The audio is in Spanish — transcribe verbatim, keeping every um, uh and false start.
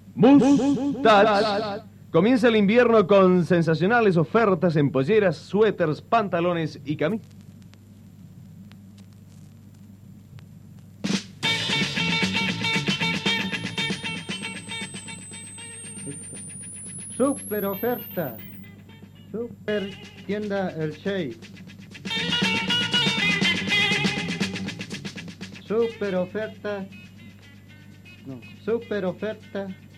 Mustache. Comienza el invierno con sensacionales ofertas en polleras, suéteres, pantalones y camisas. Super oferta. Super tienda El Shey. Super oferta. No, super oferta.